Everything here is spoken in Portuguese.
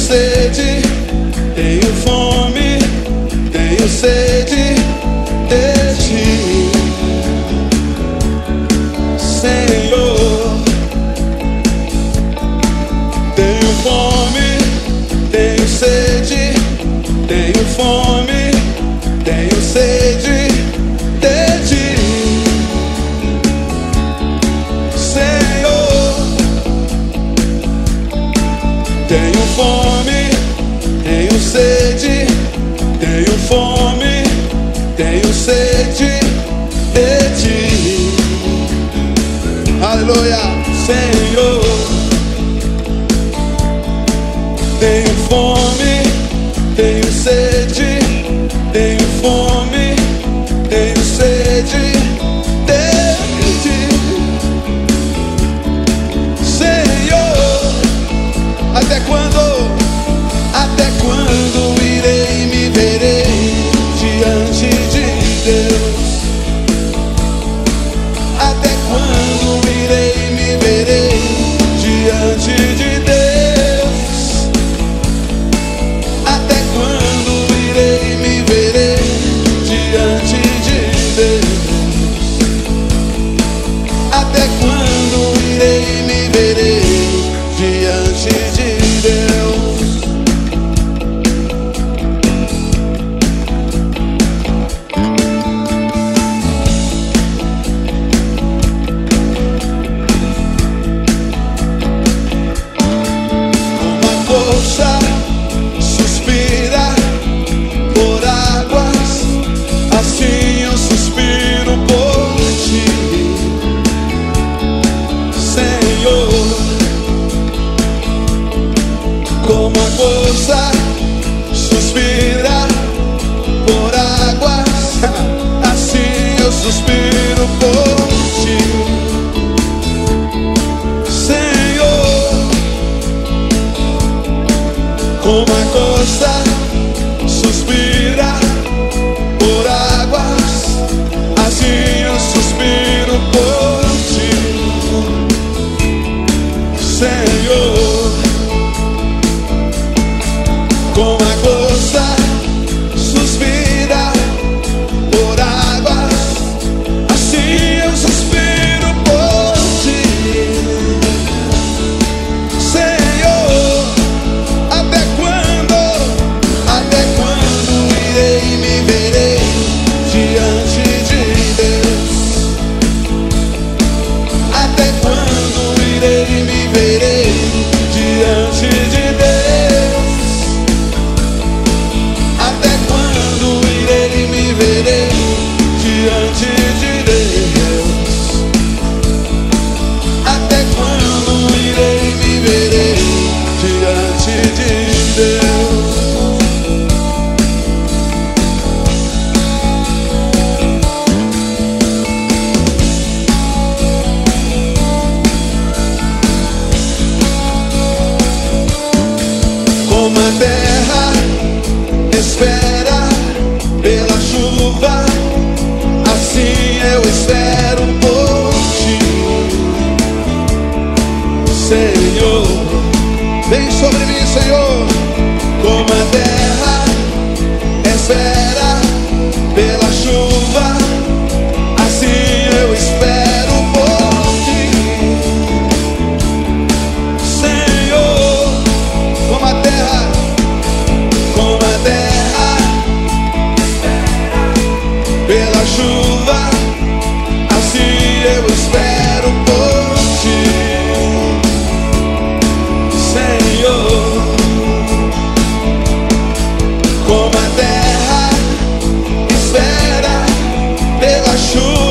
sede, tenho fome, tenho sede de ti, Senhor. Tenho fome, tenho sede, tenho fome, tenho sede de ti, Senhor. Tenho fome, tenho sede, tenho fome, tenho sede de ti. Aleluia, Senhor. Tenho fome, tenho sede, tenho fome, tenho sede de ti, Senhor. Até quando irei me verei diante de Deus? Até quando irei me verei diante de Deus? Até quando irei me verei diante de Deus? Até quando irei me verei diante de Deus? Suspira por águas, assim eu suspiro por ti, Senhor. Como a moça suspira por águas, assim eu suspiro por ti, Senhor. Como a costa suspira por águas, assim eu suspiro por ti, Senhor. Como a costa suspira por águas, assim eu suspiro por ti, Senhor. Até quando irei me verei diante de Deus? Até quando irei me verei diante de Deus? Até quando irei me verei diante de Deus? Até quando irei me verei diante de Deus? Como a terra espera pela chuva, assim eu espero por ti, Senhor. Vem sobre mim, Senhor. Como a terra espera pela chuva, assim eu espero por ti, Senhor. Como a terra pela chuva, assim eu espero por ti, Senhor. Como a terra espera pela chuva,